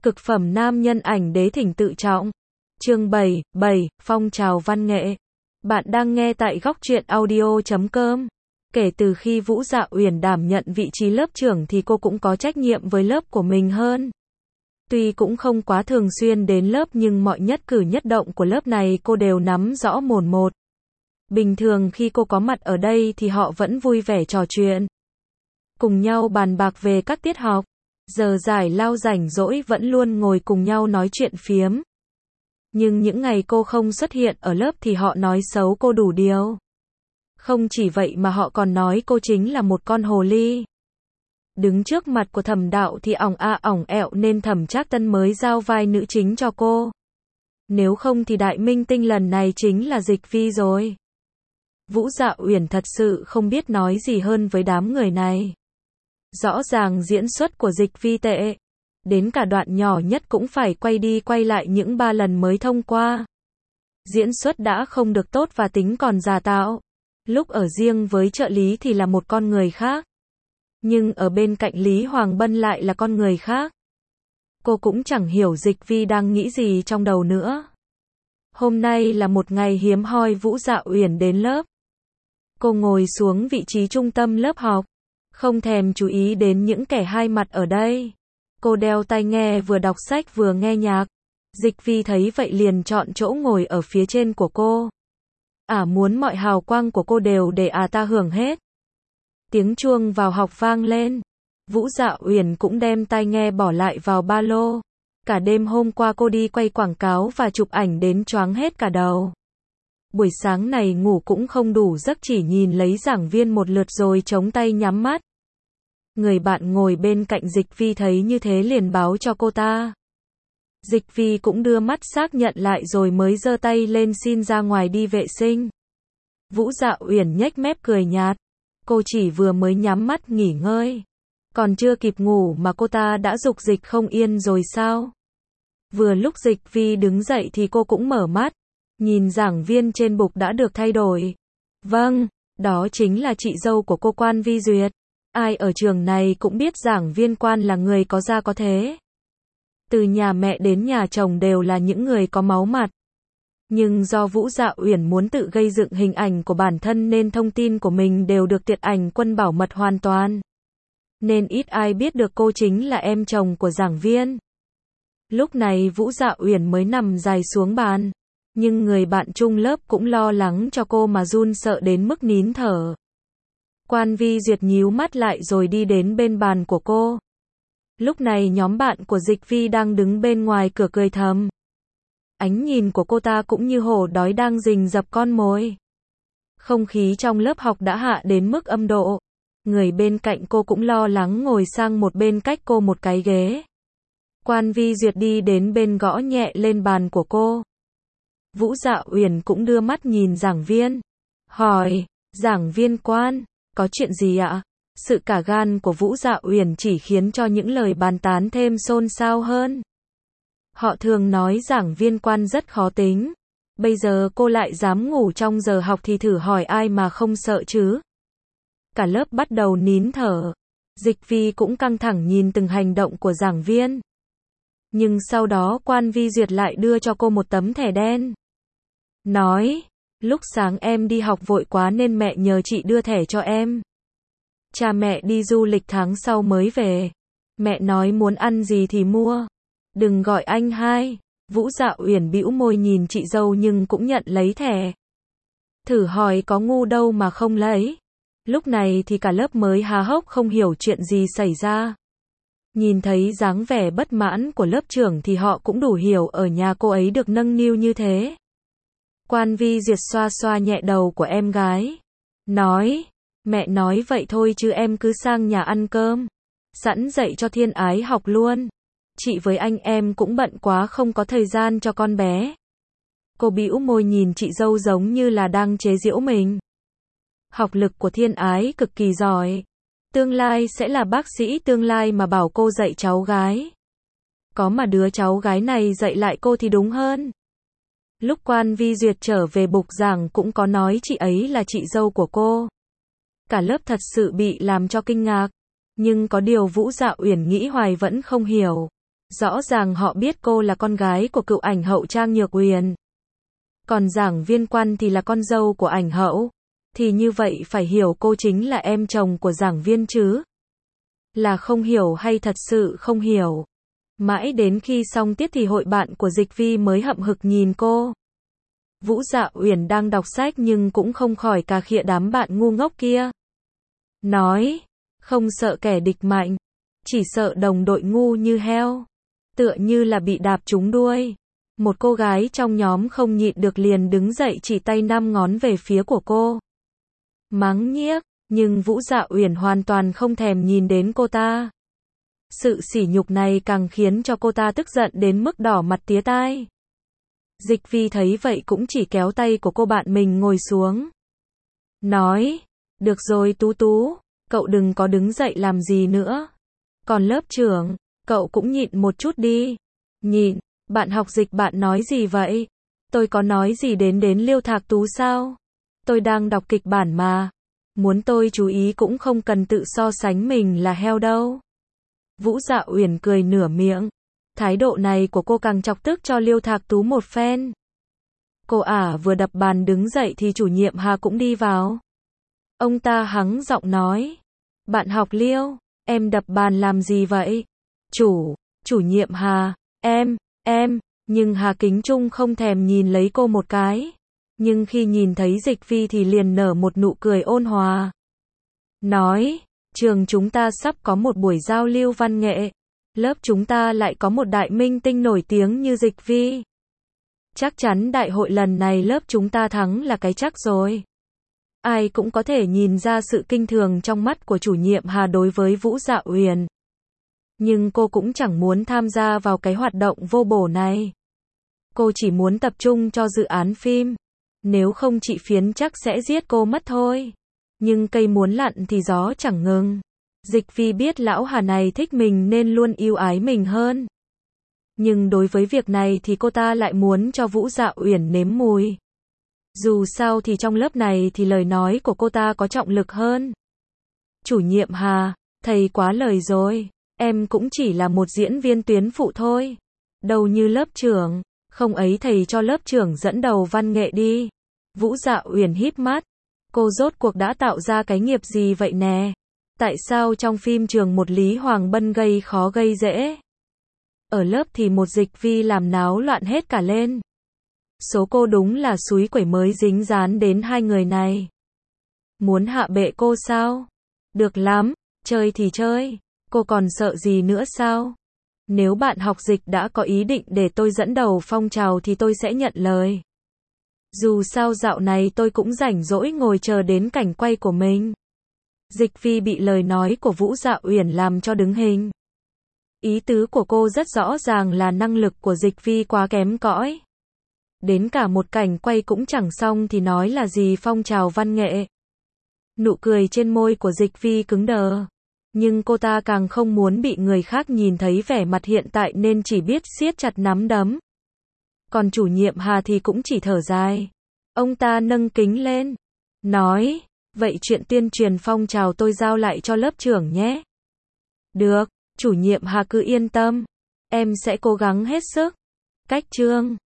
Cực phẩm nam nhân ảnh đế thỉnh tự trọng. Chương 7, phong trào văn nghệ. Bạn đang nghe tại góc truyện audio.com. Kể từ khi Vũ Dạ Uyển đảm nhận vị trí lớp trưởng thì cô cũng có trách nhiệm với lớp của mình hơn. Tuy cũng không quá thường xuyên đến lớp nhưng mọi nhất cử nhất động của lớp này cô đều nắm rõ mồn một. Bình thường khi cô có mặt ở đây thì họ vẫn vui vẻ trò chuyện, cùng nhau bàn bạc về các tiết học. Giờ giải lao rảnh rỗi vẫn luôn ngồi cùng nhau nói chuyện phiếm. Nhưng những ngày cô không xuất hiện ở lớp thì họ nói xấu cô đủ điều. Không chỉ vậy mà họ còn nói cô chính là một con hồ ly. Đứng trước mặt của Thẩm Đạo thì ỏng ỏng ẹo nên Thẩm Trác Tân mới giao vai nữ chính cho cô. Nếu không thì đại minh tinh lần này chính là Dịch Vi rồi. Vũ Dạ Uyển thật sự không biết nói gì hơn với đám người này. Rõ ràng diễn xuất của Dịch Vi tệ. Đến cả đoạn nhỏ nhất cũng phải quay đi quay lại những 3 lần mới thông qua. Diễn xuất đã không được tốt và tính còn giả tạo. Lúc ở riêng với trợ lý thì là một con người khác. Nhưng ở bên cạnh Lý Hoàng Bân lại là con người khác. Cô cũng chẳng hiểu Dịch Vi đang nghĩ gì trong đầu nữa. Hôm nay là một ngày hiếm hoi Vũ Dạ Uyển đến lớp. Cô ngồi xuống vị trí trung tâm lớp học, không thèm chú ý đến những kẻ hai mặt ở đây. Cô đeo tai nghe vừa đọc sách vừa nghe nhạc. Dịch Vi thấy vậy liền chọn chỗ ngồi ở phía trên của cô. Muốn mọi hào quang của cô đều để ta hưởng hết. Tiếng chuông vào học vang lên. Vũ Dạ Uyển cũng đem tai nghe bỏ lại vào ba lô. Cả đêm hôm qua cô đi quay quảng cáo và chụp ảnh đến choáng hết cả đầu. Buổi sáng này ngủ cũng không đủ giấc, chỉ nhìn lấy giảng viên một lượt rồi chống tay nhắm mắt. Người bạn ngồi bên cạnh Dịch Vi thấy như thế liền báo cho cô ta. Dịch Vi cũng đưa mắt xác nhận lại rồi mới giơ tay lên xin ra ngoài đi vệ sinh. Vũ Dạ Uyển nhếch mép cười nhạt. Cô chỉ vừa mới nhắm mắt nghỉ ngơi. Còn chưa kịp ngủ mà cô ta đã dục dịch không yên rồi sao? Vừa lúc Dịch Vi đứng dậy thì cô cũng mở mắt. Nhìn giảng viên trên bục đã được thay đổi. Vâng, đó chính là chị dâu của cô Quan Vi Duyệt. Ai ở trường này cũng biết giảng viên Quan là người có gia có thế. Từ nhà mẹ đến nhà chồng đều là những người có máu mặt. Nhưng do Vũ Dạ Uyển muốn tự gây dựng hình ảnh của bản thân nên thông tin của mình đều được Tiệt Ảnh Quân bảo mật hoàn toàn. Nên ít ai biết được cô chính là em chồng của giảng viên. Lúc này Vũ Dạ Uyển mới nằm dài xuống bàn. Nhưng người bạn chung lớp cũng lo lắng cho cô mà run sợ đến mức nín thở. Quan Vi Duyệt nhíu mắt lại rồi đi đến bên bàn của cô. Lúc này nhóm bạn của Dịch Vi đang đứng bên ngoài cửa cười thầm. Ánh nhìn của cô ta cũng như hổ đói đang rình rập con mồi. Không khí trong lớp học đã hạ đến mức âm độ. Người bên cạnh cô cũng lo lắng ngồi sang một bên cách cô một cái ghế. Quan Vi Duyệt đi đến bên gõ nhẹ lên bàn của cô. Vũ Dạ Uyển cũng đưa mắt nhìn giảng viên. Hỏi, giảng viên Quan, có chuyện gì ạ? Sự cả gan của Vũ Dạ Uyển chỉ khiến cho những lời bàn tán thêm xôn xao hơn. Họ thường nói giảng viên Quan rất khó tính. Bây giờ cô lại dám ngủ trong giờ học thì thử hỏi ai mà không sợ chứ? Cả lớp bắt đầu nín thở. Dịch Vi cũng căng thẳng nhìn từng hành động của giảng viên. Nhưng sau đó Quan Vi Duyệt lại đưa cho cô một tấm thẻ đen. Nói, lúc sáng em đi học vội quá nên mẹ nhờ chị đưa thẻ cho em. Cha mẹ đi du lịch tháng sau mới về. Mẹ nói muốn ăn gì thì mua. Đừng gọi anh hai. Vũ Dạ Uyển bĩu môi nhìn chị dâu nhưng cũng nhận lấy thẻ. Thử hỏi có ngu đâu mà không lấy. Lúc này thì cả lớp mới há hốc không hiểu chuyện gì xảy ra. Nhìn thấy dáng vẻ bất mãn của lớp trưởng thì họ cũng đủ hiểu ở nhà cô ấy được nâng niu như thế. Quan Vi Duyệt xoa xoa nhẹ đầu của em gái. Nói, mẹ nói vậy thôi chứ em cứ sang nhà ăn cơm. Sẵn dạy cho Thiên Ái học luôn. Chị với anh em cũng bận quá không có thời gian cho con bé. Cô bĩu môi nhìn chị dâu giống như là đang chế giễu mình. Học lực của Thiên Ái cực kỳ giỏi. Tương lai sẽ là bác sĩ tương lai mà bảo cô dạy cháu gái. Có mà đứa cháu gái này dạy lại cô thì đúng hơn. Lúc Quan Vi Duyệt trở về bục giảng cũng có nói chị ấy là chị dâu của cô. Cả lớp thật sự bị làm cho kinh ngạc. Nhưng có điều Vũ Dạ Uyển nghĩ hoài vẫn không hiểu. Rõ ràng họ biết cô là con gái của cựu ảnh hậu Trang Nhược Uyển. Còn giảng viên Quan thì là con dâu của ảnh hậu. Thì như vậy phải hiểu cô chính là em chồng của giảng viên chứ. Là không hiểu hay thật sự không hiểu. Mãi đến khi xong tiết thì hội bạn của Dịch Vi mới hậm hực nhìn cô. Vũ Dạ Uyển đang đọc sách nhưng cũng không khỏi cà khịa đám bạn ngu ngốc kia. Nói, không sợ kẻ địch mạnh, chỉ sợ đồng đội ngu như heo. Tựa như là bị đạp trúng đuôi. Một cô gái trong nhóm không nhịn được liền đứng dậy chỉ tay 5 ngón về phía của cô. Mắng nhiếc, nhưng Vũ Dạ Uyển hoàn toàn không thèm nhìn đến cô ta. Sự sỉ nhục này càng khiến cho cô ta tức giận đến mức đỏ mặt tía tai. Dịch Vi thấy vậy cũng chỉ kéo tay của cô bạn mình ngồi xuống. Nói, được rồi Tú Tú, cậu đừng có đứng dậy làm gì nữa. Còn lớp trưởng, cậu cũng nhịn một chút đi. Nhịn, bạn học Dịch bạn nói gì vậy? Tôi có nói gì đến Liêu Thạc Tú sao? Tôi đang đọc kịch bản mà. Muốn tôi chú ý cũng không cần tự so sánh mình là heo đâu. Vũ Dạ Uyển cười nửa miệng. Thái độ này của cô càng chọc tức cho Liêu Thạc Tú một phen. Cô ả vừa đập bàn đứng dậy thì chủ nhiệm Hà cũng đi vào. Ông ta hắng giọng nói. Bạn học Liêu, em đập bàn làm gì vậy? Chủ nhiệm Hà, em, nhưng Hà Kính Trung không thèm nhìn lấy cô một cái. Nhưng khi nhìn thấy Dịch Vi thì liền nở một nụ cười ôn hòa. Nói, trường chúng ta sắp có một buổi giao lưu văn nghệ. Lớp chúng ta lại có một đại minh tinh nổi tiếng như Dịch Vi. Chắc chắn đại hội lần này lớp chúng ta thắng là cái chắc rồi. Ai cũng có thể nhìn ra sự kinh thường trong mắt của chủ nhiệm Hà đối với Vũ Dạ Uyển. Nhưng cô cũng chẳng muốn tham gia vào cái hoạt động vô bổ này. Cô chỉ muốn tập trung cho dự án phim. Nếu không chị Phiến chắc sẽ giết cô mất thôi. Nhưng cây muốn lặn thì gió chẳng ngừng. Dịch Vi biết lão Hà này thích mình nên luôn yêu ái mình hơn. Nhưng đối với việc này thì cô ta lại muốn cho Vũ Dạ Uyển nếm mùi. Dù sao thì trong lớp này thì lời nói của cô ta có trọng lực hơn. Chủ nhiệm Hà, thầy quá lời rồi. Em cũng chỉ là một diễn viên tuyến phụ thôi. Đâu như lớp trưởng. Không ấy thầy cho lớp trưởng dẫn đầu văn nghệ đi. Vũ Dạ Uyển híp mắt. Cô rốt cuộc đã tạo ra cái nghiệp gì vậy nè? Tại sao trong phim trường một Lý Hoàng Bân gây khó gây dễ? Ở lớp thì một Dịch Vi làm náo loạn hết cả lên. Số cô đúng là xúi quẩy mới dính dán đến hai người này. Muốn hạ bệ cô sao? Được lắm, chơi thì chơi. Cô còn sợ gì nữa sao? Nếu bạn học Dịch đã có ý định để tôi dẫn đầu phong trào thì tôi sẽ nhận lời. Dù sao dạo này tôi cũng rảnh rỗi ngồi chờ đến cảnh quay của mình. Dịch Vi bị lời nói của Vũ Dạ Uyển làm cho đứng hình. Ý tứ của cô rất rõ ràng là năng lực của Dịch Vi quá kém cỏi. Đến cả một cảnh quay cũng chẳng xong thì nói là gì phong trào văn nghệ. Nụ cười trên môi của Dịch Vi cứng đờ. Nhưng cô ta càng không muốn bị người khác nhìn thấy vẻ mặt hiện tại nên chỉ biết siết chặt nắm đấm. Còn chủ nhiệm Hà thì cũng chỉ thở dài. Ông ta nâng kính lên. Nói, vậy chuyện tuyên truyền phong trào tôi giao lại cho lớp trưởng nhé. Được, chủ nhiệm Hà cứ yên tâm. Em sẽ cố gắng hết sức. Cách chương